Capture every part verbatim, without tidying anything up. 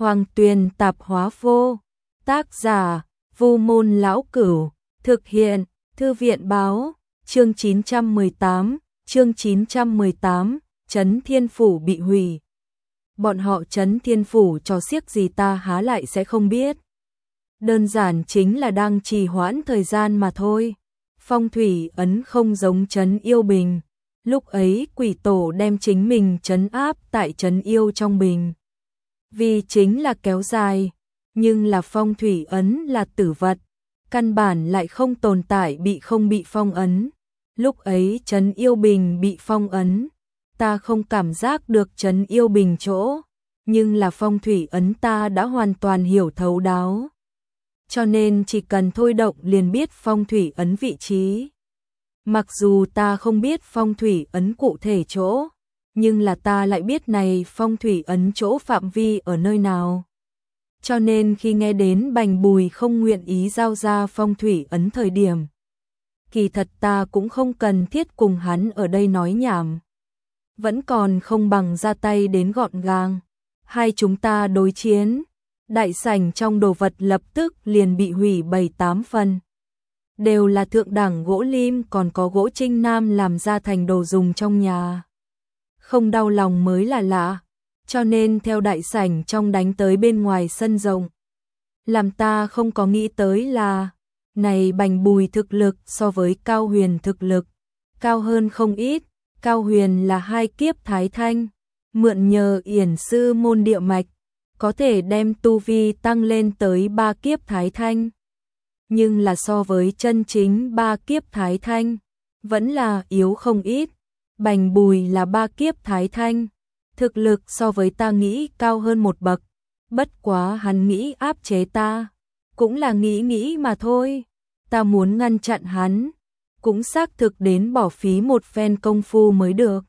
Hoàng Tuyền Tạp Hóa Vô. Tác giả: Vu Môn Lão Cửu. Thực hiện: Thư viện Báo. Chương chín trăm mười tám, chương chín trăm mười tám, Trấn Thiên Phủ bị hủy. Bọn họ Trấn Thiên Phủ trò xiếc gì ta há lại sẽ không biết. Đơn giản chính là đang trì hoãn thời gian mà thôi. Phong thủy ấn không giống Trấn Yêu Bình. Lúc ấy quỷ tổ đem chính mình trấn áp tại Trấn Yêu trong bình. Vì chính là kéo dài, nhưng là phong thủy ấn là tử vật, căn bản lại không tồn tại bị không bị phong ấn. Lúc ấy Trấn Yêu Bình bị phong ấn, ta không cảm giác được Trấn Yêu Bình chỗ, nhưng là phong thủy ấn ta đã hoàn toàn hiểu thấu đáo. Cho nên chỉ cần thôi động liền biết phong thủy ấn vị trí. Mặc dù ta không biết phong thủy ấn cụ thể chỗ, nhưng là ta lại biết này phong thủy ấn chỗ phạm vi ở nơi nào. Cho nên khi nghe đến Bành Bùi không nguyện ý giao ra phong thủy ấn thời điểm, kỳ thật ta cũng không cần thiết cùng hắn ở đây nói nhảm. Vẫn còn không bằng ra tay đến gọn gàng. Hai chúng ta đối chiến, đại sảnh trong đồ vật lập tức liền bị hủy bảy tám phần. Đều là thượng đẳng gỗ lim, còn có gỗ Trinh Nam làm ra thành đồ dùng trong nhà. Không đau lòng mới là lạ, cho nên theo đại sảnh trong đánh tới bên ngoài sân rộng. Làm ta không có nghĩ tới là, này Bành Bùi thực lực so với Cao Huyền thực lực, cao hơn không ít. Cao Huyền là hai kiếp thái thanh, mượn nhờ yển sư môn địa mạch, có thể đem tu vi tăng lên tới ba kiếp thái thanh. Nhưng là so với chân chính ba kiếp thái thanh, vẫn là yếu không ít. Bành Bùi là ba kiếp thái thanh, thực lực so với ta nghĩ cao hơn một bậc. Bất quá hắn nghĩ áp chế ta, cũng là nghĩ nghĩ mà thôi. Ta muốn ngăn chặn hắn, cũng xác thực đến bỏ phí một phen công phu mới được.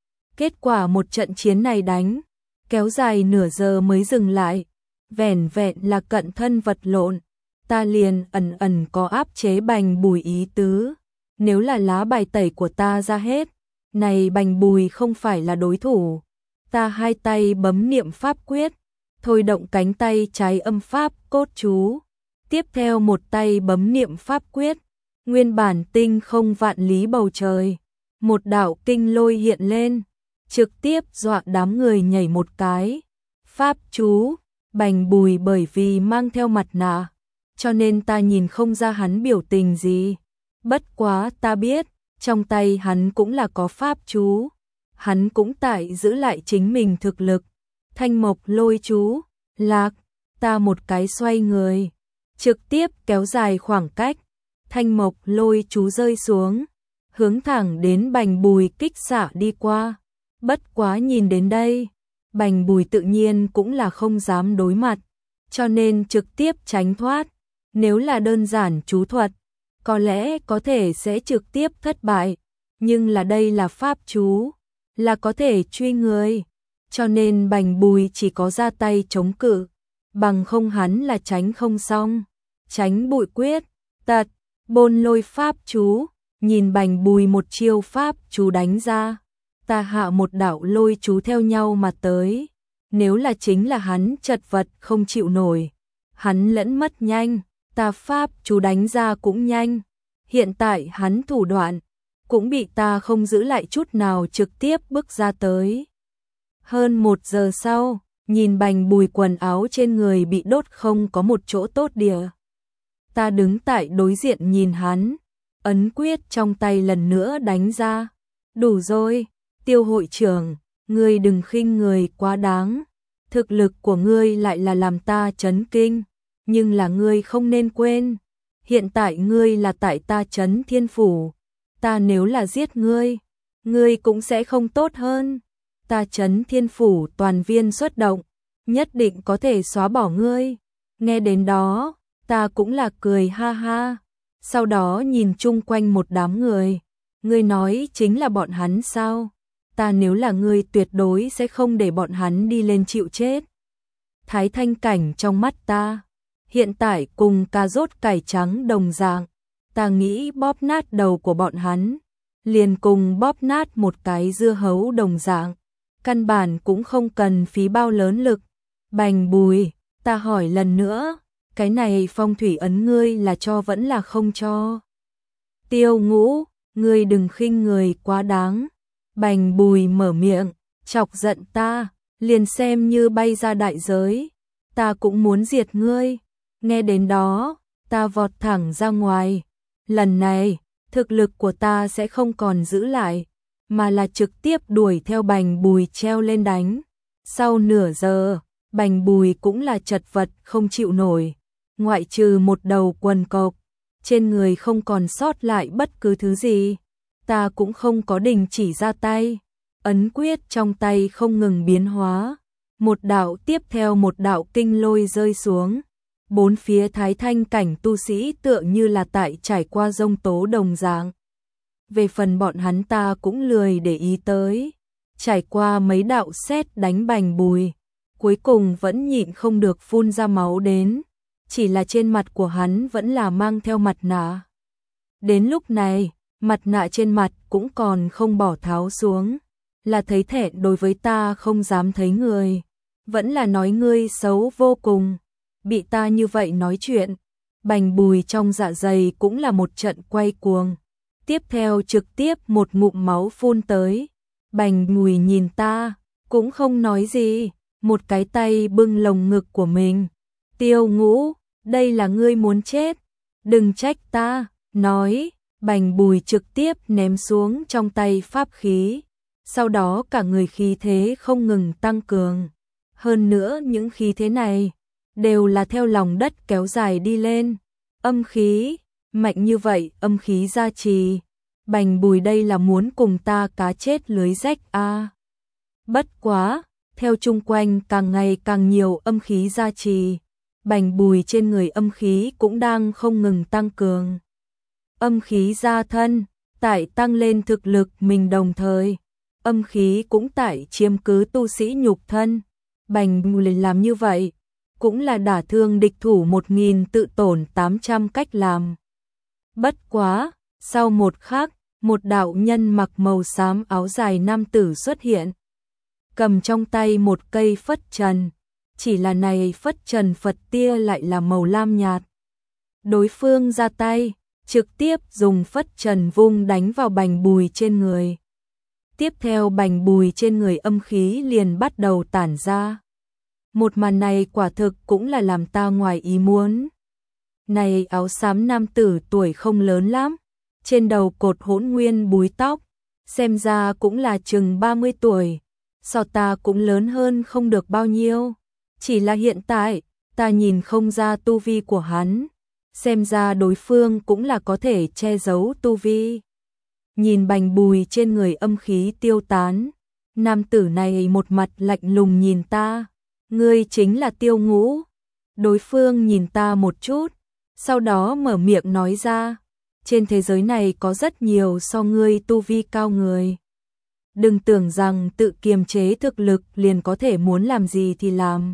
Kết quả một trận chiến này đánh, kéo dài nửa giờ mới dừng lại, vẻn vẹn là cận thân vật lộn. Ta liền ẩn ẩn có áp chế Bành Bùi ý tứ. Nếu là lá bài tẩy của ta ra hết, này Bành Bùi không phải là đối thủ. Ta hai tay bấm niệm pháp quyết, thôi động cánh tay trái âm pháp cốt chú. Tiếp theo một tay bấm niệm pháp quyết, nguyên bản tinh không vạn lý bầu trời. Một đạo kinh lôi hiện lên, trực tiếp dọa đám người nhảy một cái. Pháp chú, Bành Bùi bởi vì mang theo mặt nạ, cho nên ta nhìn không ra hắn biểu tình gì. Bất quá ta biết, trong tay hắn cũng là có pháp chú. Hắn cũng tại giữ lại chính mình thực lực. Thanh mộc lôi chú, lạc, ta một cái xoay người, trực tiếp kéo dài khoảng cách. Thanh mộc lôi chú rơi xuống, hướng thẳng đến Bành Bùi kích xạ đi qua. Bất quá nhìn đến đây, Bành Bùi tự nhiên cũng là không dám đối mặt, cho nên trực tiếp tránh thoát. Nếu là đơn giản chú thuật, có lẽ có thể sẽ trực tiếp thất bại, nhưng là đây là pháp chú, là có thể truy người, cho nên Bành Bùi chỉ có ra tay chống cự, bằng không hắn là tránh không xong. Tránh bụi quyết, tật, bôn lôi pháp chú, nhìn Bành Bùi một chiêu pháp chú đánh ra, ta hạ một đạo lôi chú theo nhau mà tới. Nếu là chính là hắn chật vật không chịu nổi, hắn lẫn mất nhanh, ta pháp chú đánh ra cũng nhanh. Hiện tại hắn thủ đoạn cũng bị ta không giữ lại chút nào trực tiếp bước ra tới. Hơn một giờ sau, nhìn Bành Bùi quần áo trên người bị đốt không có một chỗ tốt địa. Ta đứng tại đối diện nhìn hắn, ấn quyết trong tay lần nữa đánh ra. Đủ rồi, Tiêu hội trưởng, ngươi đừng khinh người quá đáng. Thực lực của ngươi lại là làm ta chấn kinh, nhưng là ngươi không nên quên, hiện tại ngươi là tại ta Trấn Thiên Phủ. Ta nếu là giết ngươi, ngươi cũng sẽ không tốt hơn. Ta Trấn Thiên Phủ toàn viên xuất động, nhất định có thể xóa bỏ ngươi. Nghe đến đó, ta cũng là cười ha ha. Sau đó nhìn chung quanh một đám người. Ngươi nói chính là bọn hắn sao? Ta nếu là ngươi tuyệt đối sẽ không để bọn hắn đi lên chịu chết. Thái thanh cảnh trong mắt ta, hiện tại cùng cà rốt cải trắng đồng dạng. Ta nghĩ bóp nát đầu của bọn hắn, liền cùng bóp nát một cái dưa hấu đồng dạng. Căn bản cũng không cần phí bao lớn lực. Bành Bùi, ta hỏi lần nữa, cái này phong thủy ấn ngươi là cho vẫn là không cho? Tiêu Ngũ, ngươi đừng khinh người quá đáng. Bành Bùi mở miệng, chọc giận ta, liền xem như bay ra đại giới, ta cũng muốn diệt ngươi. Nghe đến đó, ta vọt thẳng ra ngoài. Lần này, thực lực của ta sẽ không còn giữ lại, mà là trực tiếp đuổi theo Bành Bùi treo lên đánh. Sau nửa giờ, Bành Bùi cũng là chật vật không chịu nổi, ngoại trừ một đầu quần cộc, trên người không còn sót lại bất cứ thứ gì. Ta cũng không có đình chỉ ra tay, ấn quyết trong tay không ngừng biến hóa, một đạo tiếp theo một đạo kinh lôi rơi xuống. Bốn phía thái thanh cảnh tu sĩ tựa như là tại trải qua giông tố đồng dạng. Về phần bọn hắn ta cũng lười để ý tới, trải qua mấy đạo sét đánh Bành Bùi, cuối cùng vẫn nhịn không được phun ra máu đến, chỉ là trên mặt của hắn vẫn là mang theo mặt nạ. Đến lúc này, mặt nạ trên mặt cũng còn không bỏ tháo xuống, là thấy thẹn đối với ta không dám thấy người, vẫn là nói ngươi xấu vô cùng. Bị ta như vậy nói chuyện, Bành Bùi trong dạ dày cũng là một trận quay cuồng. Tiếp theo trực tiếp một ngụm máu phun tới. Bành Bùi nhìn ta, cũng không nói gì, một cái tay bưng lồng ngực của mình. Tiêu Ngũ, đây là ngươi muốn chết, đừng trách ta, nói. Bành Bùi trực tiếp ném xuống trong tay pháp khí, sau đó cả người khí thế không ngừng tăng cường. Hơn nữa những khí thế này đều là theo lòng đất kéo dài đi lên. Âm khí, mạnh như vậy, âm khí gia trì. Bành Bùi đây là muốn cùng ta cá chết lưới rách a. À. Bất quá, theo chung quanh càng ngày càng nhiều âm khí gia trì, Bành Bùi trên người âm khí cũng đang không ngừng tăng cường. Âm khí gia thân, tại tăng lên thực lực mình đồng thời, âm khí cũng tại chiếm cứ tu sĩ nhục thân. Bành Bùi làm như vậy, cũng là đả thương địch thủ một nghìn tự tổn tám trăm cách làm. Bất quá, sau một khắc, một đạo nhân mặc màu xám áo dài nam tử xuất hiện, cầm trong tay một cây phất trần, chỉ là này phất trần Phật tia lại là màu lam nhạt. Đối phương ra tay, trực tiếp dùng phất trần vung đánh vào Bành Bùi trên người. Tiếp theo Bành Bùi trên người âm khí liền bắt đầu tản ra. Một màn này quả thực cũng là làm ta ngoài ý muốn. Này áo xám nam tử tuổi không lớn lắm, trên đầu cột hỗn nguyên búi tóc, xem ra cũng là chừng ba mươi tuổi, so ta cũng lớn hơn không được bao nhiêu. Chỉ là hiện tại, ta nhìn không ra tu vi của hắn, xem ra đối phương cũng là có thể che giấu tu vi. Nhìn Bành Bùi trên người âm khí tiêu tán, nam tử này một mặt lạnh lùng nhìn ta. Ngươi chính là Tiêu Ngũ. Đối phương nhìn ta một chút, sau đó mở miệng nói ra, trên thế giới này có rất nhiều so ngươi tu vi cao người. Đừng tưởng rằng tự kiềm chế thực lực liền có thể muốn làm gì thì làm.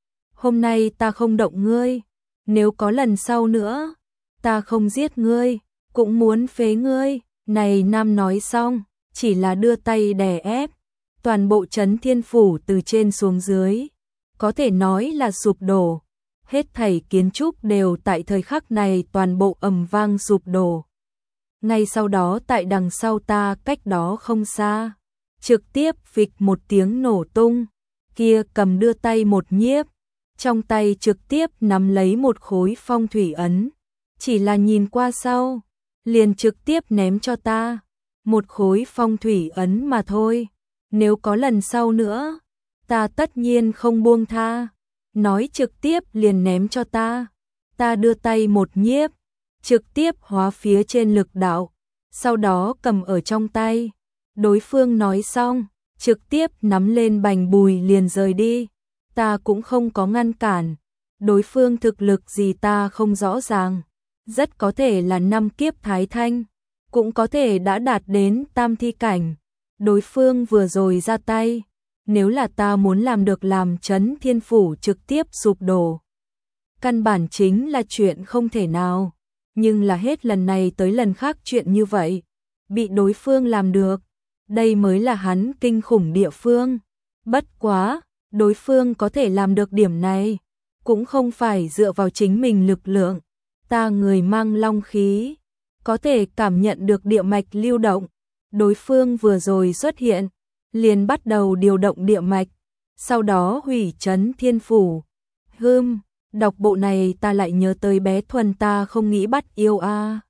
Hôm nay ta không động ngươi, nếu có lần sau nữa, ta không giết ngươi, cũng muốn phế ngươi. Này nam nói xong, chỉ là đưa tay đè ép, toàn bộ Trấn Thiên Phủ từ trên xuống dưới, có thể nói là sụp đổ. Hết thảy kiến trúc đều tại thời khắc này toàn bộ ầm vang sụp đổ. Ngay sau đó tại đằng sau ta cách đó không xa, trực tiếp phịch một tiếng nổ tung, kia cầm đưa tay một nhiếp, trong tay trực tiếp nắm lấy một khối phong thủy ấn, chỉ là nhìn qua sau, liền trực tiếp ném cho ta, một khối phong thủy ấn mà thôi, nếu có lần sau nữa, ta tất nhiên không buông tha. Nói trực tiếp liền ném cho ta, ta đưa tay một nhiếp, trực tiếp hóa phía trên lực đạo, sau đó cầm ở trong tay. Đối phương nói xong, trực tiếp nắm lên Bành Bùi liền rời đi, ta cũng không có ngăn cản. Đối phương thực lực gì ta không rõ ràng, rất có thể là năm kiếp thái thanh, cũng có thể đã đạt đến tam thi cảnh. Đối phương vừa rồi ra tay, nếu là ta muốn làm được làm Trấn Thiên Phủ trực tiếp sụp đổ, căn bản chính là chuyện không thể nào, nhưng là hết lần này tới lần khác chuyện như vậy, bị đối phương làm được, đây mới là hắn kinh khủng địa phương. Bất quá, đối phương có thể làm được điểm này, cũng không phải dựa vào chính mình lực lượng. Ta người mang long khí, có thể cảm nhận được địa mạch lưu động. Đối phương vừa rồi xuất hiện, liền bắt đầu điều động địa mạch, sau đó hủy trấn thiên phủ. Hừm, đọc bộ này ta lại nhớ tới bé Thuần ta không nghĩ bắt yêu a.